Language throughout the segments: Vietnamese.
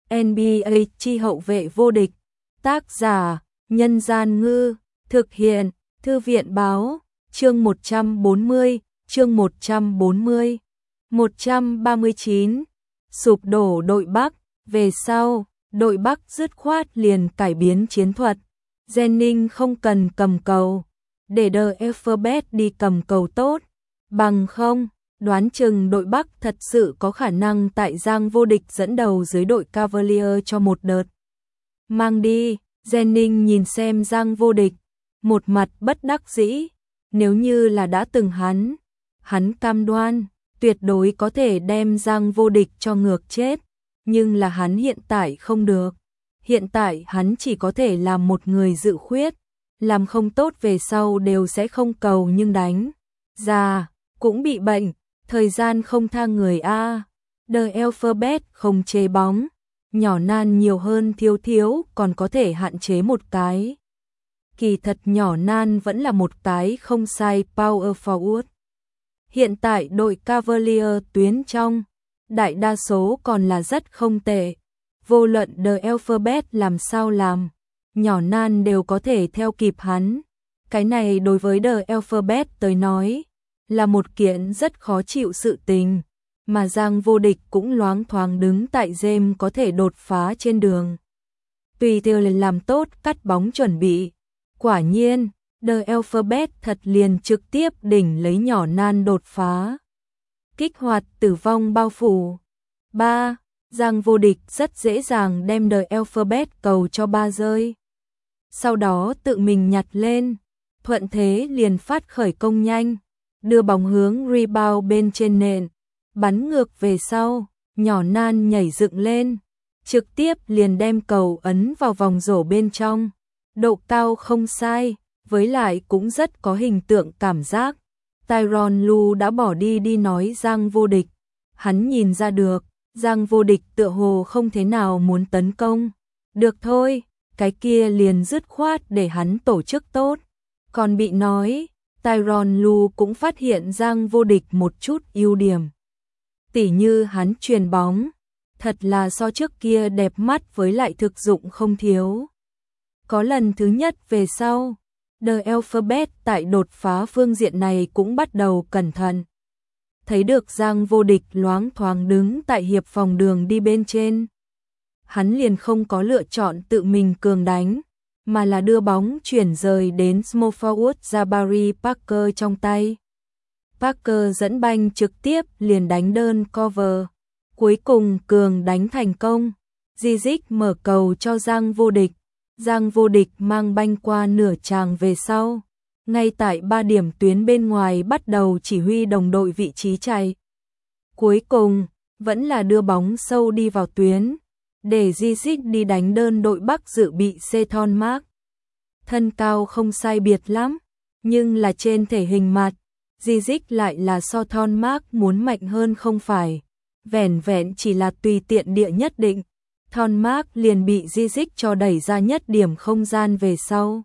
NBA chi hậu vệ vô địch. Tác giả: Nhân Gian Ngư. Thực hiện: Thư viện Báo. Chương 140. Chương 140. 139. Sụp đổ đội Bắc. Về sau, đội Bắc dứt khoát liền cải biến chiến thuật. Jennings không cần cầm cầu, để The Alphabet đi cầm cầu tốt. Bằng không, đoán chừng đội Bắc thật sự có khả năng tại giang vô địch dẫn đầu dưới đội Cavalier cho một đợt. Mang đi. Jennings nhìn xem giang vô địch, một mặt bất đắc dĩ. Nếu như là đã từng hắn cam đoan tuyệt đối có thể đem giang vô địch cho ngược chết. Nhưng là hắn hiện tại không được. Hiện tại hắn chỉ có thể làm một người dự khuyết. Làm không tốt về sau đều sẽ không cầu nhưng đánh ra cũng bị bệnh. Thời gian không tha người a. The Alphabet không chế bóng. Nhỏ nan nhiều hơn thiếu còn có thể hạn chế một cái. Kỳ thật nhỏ nan vẫn là một cái không sai power forward. Hiện tại đội Cavalier tuyến trong, đại đa số còn là rất không tệ. Vô luận The Alphabet làm sao làm, nhỏ nan đều có thể theo kịp hắn. Cái này đối với The Alphabet tới nói, là một kiện rất khó chịu sự tình. Mà giang vô địch cũng loáng thoáng đứng tại James có thể đột phá trên đường. Tùy theo lần làm tốt cắt bóng chuẩn bị. Quả nhiên, The Alphabet thật liền trực tiếp đỉnh lấy nhỏ nan đột phá. Kích hoạt tử vong bao phủ. 3. Giang vô địch rất dễ dàng đem The Alphabet cầu cho 3 rơi. Sau đó tự mình nhặt lên. Thuận thế liền phát khởi công nhanh. Đưa bóng hướng rebound bên trên nền. Bắn ngược về sau. Nhỏ nan nhảy dựng lên. Trực tiếp liền đem cầu ấn vào vòng rổ bên trong. Độ cao không sai. Với lại cũng rất có hình tượng cảm giác. Tyronn Lue đã bỏ đi nói giang vô địch. Hắn nhìn ra được, giang vô địch tựa hồ không thế nào muốn tấn công. Được thôi, cái kia liền dứt khoát để hắn tổ chức tốt. Còn bị nói, Tyronn Lue cũng phát hiện giang vô địch một chút ưu điểm. Tỉ như hắn chuyền bóng, thật là so trước kia đẹp mắt với lại thực dụng không thiếu. Có lần thứ nhất về sau, The Alphabet tại đột phá phương diện này cũng bắt đầu cẩn thận. Thấy được giang vô địch loáng thoáng đứng tại hiệp phòng đường đi bên trên. Hắn liền không có lựa chọn tự mình cường đánh, mà là đưa bóng chuyển rời đến small forward Jabari Parker trong tay. Parker dẫn banh trực tiếp liền đánh đơn cover. Cuối cùng cường đánh thành công. Zizic mở cầu cho giang vô địch. Giang vô địch mang banh qua nửa tràng về sau. Ngay tại 3 điểm tuyến bên ngoài bắt đầu chỉ huy đồng đội vị trí chạy. Cuối cùng, vẫn là đưa bóng sâu đi vào tuyến. Để Zizic đi đánh đơn đội Bắc dự bị Seton Mark. Thân cao không sai biệt lắm. Nhưng là trên thể hình mặt. Zizic lại là so Seton Mark muốn mạnh hơn không phải. Vẻn vẹn chỉ là tùy tiện địa nhất định. Seton Mark liền bị Zizic cho đẩy ra nhất điểm không gian về sau.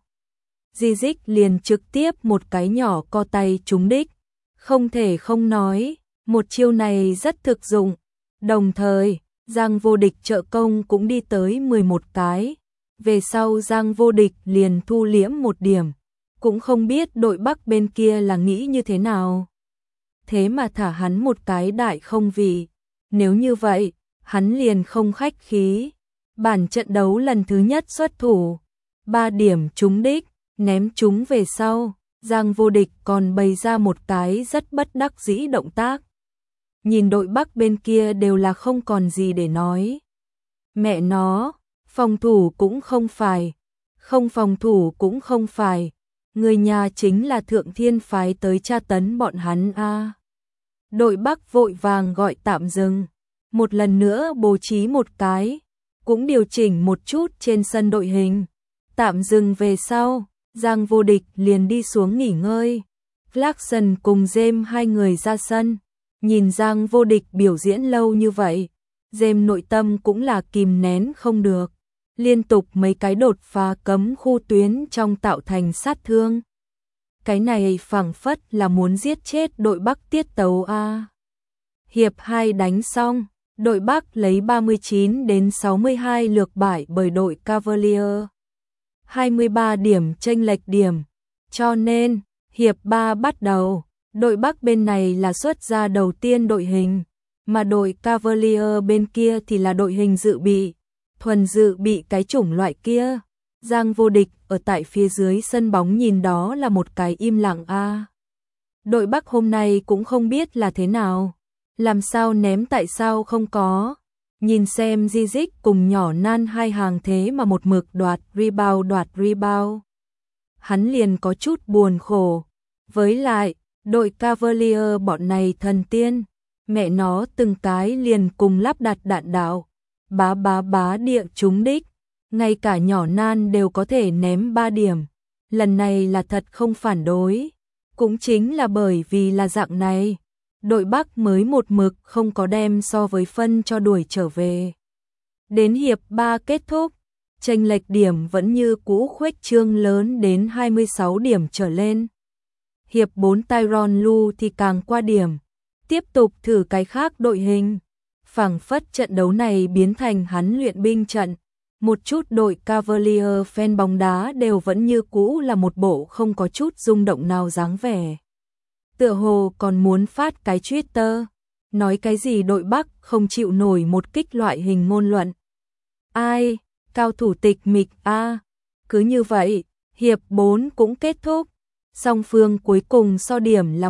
Zizic liền trực tiếp một cái nhỏ co tay trúng đích. Không thể không nói, một chiêu này rất thực dụng. Đồng thời, giang vô địch trợ công cũng đi tới 11 cái. Về sau giang vô địch liền thu liễm một điểm. Cũng không biết đội Bắc bên kia là nghĩ như thế nào. Thế mà thả hắn một cái đại không vị. Nếu như vậy, hắn liền không khách khí. Bản trận đấu lần thứ nhất xuất thủ. 3 điểm trúng đích, ném trúng về sau. Giang vô địch còn bày ra một cái rất bất đắc dĩ động tác. Nhìn đội Bắc bên kia đều là không còn gì để nói. Mẹ nó, phòng thủ cũng không phải. Không phòng thủ cũng không phải. Người nhà chính là Thượng Thiên phái tới tra tấn bọn hắn a. Đội Bắc vội vàng gọi tạm dừng. Một lần nữa bố trí một cái. Cũng điều chỉnh một chút trên sân đội hình. Tạm dừng về sau, giang vô địch liền đi xuống nghỉ ngơi. Clarkson cùng James hai người ra sân. Nhìn giang vô địch biểu diễn lâu như vậy. James nội tâm cũng là kìm nén không được. Liên tục mấy cái đột phá cấm khu tuyến trong tạo thành sát thương. Cái này phảng phất là muốn giết chết đội Bắc tiết tấu a. Hiệp 2 đánh xong, đội Bắc lấy 39 đến 62 lược bại bởi đội Cavalier. 23 điểm chênh lệch điểm. Cho nên, hiệp 3 bắt đầu, đội Bắc bên này là xuất ra đầu tiên đội hình, mà đội Cavalier bên kia thì là đội hình dự bị, thuần dự bị cái chủng loại kia. Giang Vô Địch ở tại phía dưới sân bóng nhìn đó là một cái im lặng a. Đội Bắc hôm nay cũng không biết là thế nào, làm sao ném tại sao không có. Nhìn xem Zizic cùng nhỏ Nan hai hàng thế mà một mực đoạt rebound. Hắn liền có chút buồn khổ. Với lại, đội Cavalier bọn này thần tiên, mẹ nó từng cái liền cùng lắp đặt đạn đạo, bá địa trúng đích, ngay cả nhỏ Nan đều có thể ném 3 điểm. Lần này là thật không phản đối, cũng chính là bởi vì là dạng này, đội Bắc mới một mực không có đem so với phân cho đuổi trở về. Đến hiệp 3 kết thúc, chênh lệch điểm vẫn như cũ khuếch trương lớn đến 26 điểm trở lên. Hiệp 4 Tyronn Lue thì càng qua điểm, tiếp tục thử cái khác đội hình. Phảng phất trận đấu này biến thành hắn luyện binh trận. Một chút đội Cavalier fan bóng đá đều vẫn như cũ là một bộ không có chút rung động nào dáng vẻ. Tựa hồ còn muốn phát cái Twitter, nói cái gì đội Bắc không chịu nổi một kích loại hình ngôn luận. Ai, cao thủ tịch mịch a. Cứ như vậy, hiệp 4 cũng kết thúc. Song phương cuối cùng so điểm là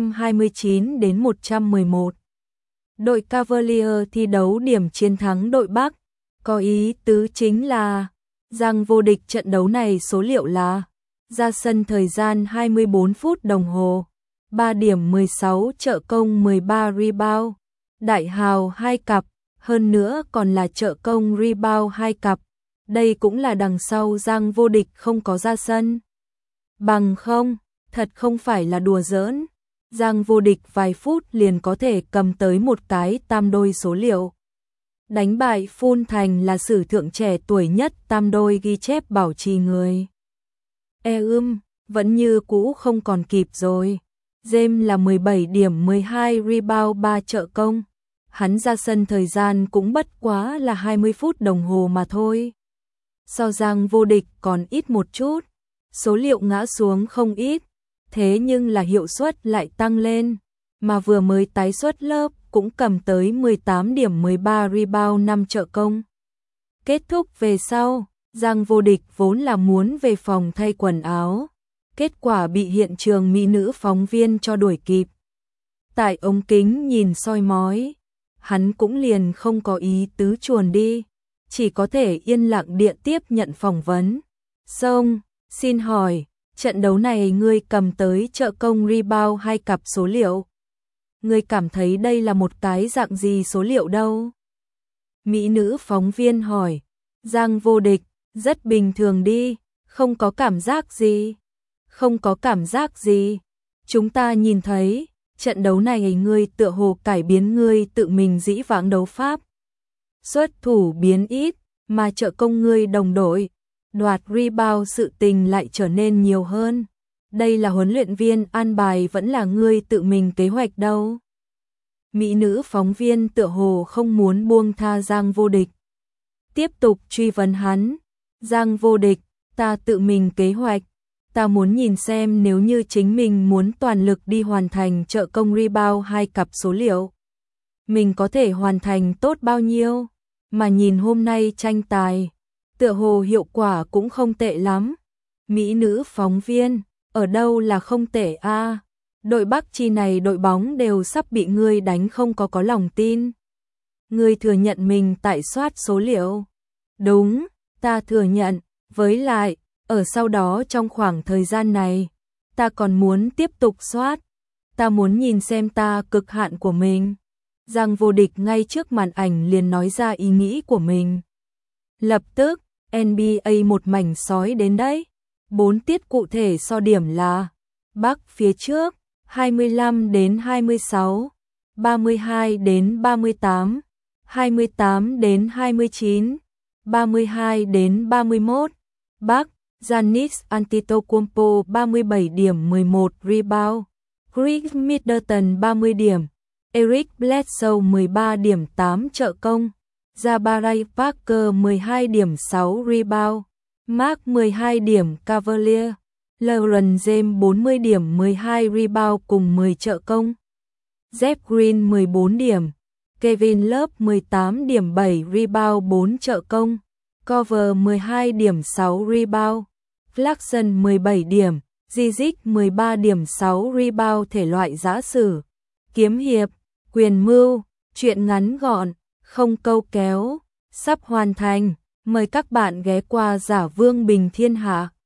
129 đến 111. Đội Cavalier thi đấu điểm chiến thắng đội Bắc. Có ý tứ chính là Giang Vô Địch trận đấu này số liệu là ra sân thời gian 24 phút đồng hồ, 3 điểm 16 trợ công 13 rebound, đại hào 2 cặp, hơn nữa còn là trợ công rebound 2 cặp. Đây cũng là đằng sau Giang Vô Địch không có ra sân. Bằng không, thật không phải là đùa giỡn. Giang Vô Địch vài phút liền có thể cầm tới một cái tam đôi số liệu. Đánh bại Phun Thành là sử thượng trẻ tuổi nhất tam đôi ghi chép bảo trì người. Vẫn như cũ không còn kịp rồi. James là 17 điểm 12 rebound 3 trợ công. Hắn ra sân thời gian cũng bất quá là 20 phút đồng hồ mà thôi. So Giang Vô Địch còn ít một chút. Số liệu ngã xuống không ít. Thế nhưng là hiệu suất lại tăng lên. Mà vừa mới tái xuất lớp cũng cầm tới 18 điểm 13 rebound 5 trợ công. Kết thúc về sau, Giang Vô Địch vốn là muốn về phòng thay quần áo. Kết quả bị hiện trường mỹ nữ phóng viên cho đuổi kịp. Tại ống kính nhìn soi mói, hắn cũng liền không có ý tứ chuồn đi, chỉ có thể yên lặng điện tiếp nhận phỏng vấn. Xong, xin hỏi, trận đấu này ngươi cầm tới trợ công rebound 2 cặp số liệu. Ngươi cảm thấy đây là một cái dạng gì số liệu đâu? Mỹ nữ phóng viên hỏi. Giang Vô Địch, rất bình thường đi, không có cảm giác gì. Không có cảm giác gì. Chúng ta nhìn thấy, trận đấu này ngươi tựa hồ cải biến ngươi tự mình dĩ vãng đấu pháp. Xuất thủ biến ít, mà trợ công ngươi đồng đội. Đoạt rebound sự tình lại trở nên nhiều hơn. Đây là huấn luyện viên an bài vẫn là ngươi tự mình kế hoạch đâu. Mỹ nữ phóng viên tựa hồ không muốn buông tha Giang Vô Địch. Tiếp tục truy vấn hắn. Giang Vô Địch, ta tự mình kế hoạch. Ta muốn nhìn xem nếu như chính mình muốn toàn lực đi hoàn thành trợ công rebound 2 cặp số liệu. Mình có thể hoàn thành tốt bao nhiêu. Mà nhìn hôm nay tranh tài, tựa hồ hiệu quả cũng không tệ lắm. Mỹ nữ phóng viên, ở đâu là không tệ a? Đội Bắc chi này đội bóng đều sắp bị ngươi đánh không có lòng tin. Ngươi thừa nhận mình tại soát số liệu. Đúng, ta thừa nhận, với lại, ở sau đó trong khoảng thời gian này, ta còn muốn tiếp tục soát. Ta muốn nhìn xem ta cực hạn của mình. Giang Vô Địch ngay trước màn ảnh liền nói ra ý nghĩ của mình. Lập tức, NBA một mảnh sói đến đấy. 4 tiết cụ thể so điểm là Bắc phía trước 25 đến 26, 32 đến 38, 28 đến 29, 32 đến 31. Bắc, Giannis Antetokounmpo 37 điểm 11 rebound, Chris Middleton 30 điểm, Eric Bledsoe 13 điểm 8 trợ công, Jabari Parker 12 điểm 6 rebound, Mark 12 điểm Cavalier, LeBron James 40 điểm 12 rebound cùng 10 trợ công, Jeff Green 14 điểm, Kevin Love 18 điểm 7 rebound 4 trợ công, Cover 12 điểm 6 rebound, Clarkson 17 điểm, Zizic 13 điểm 6 rebound. Thể loại giã sử, kiếm hiệp, quyền mưu, truyện ngắn gọn, không câu kéo, sắp hoàn thành. Mời các bạn ghé qua Giả Vương Bình Thiên Hạ.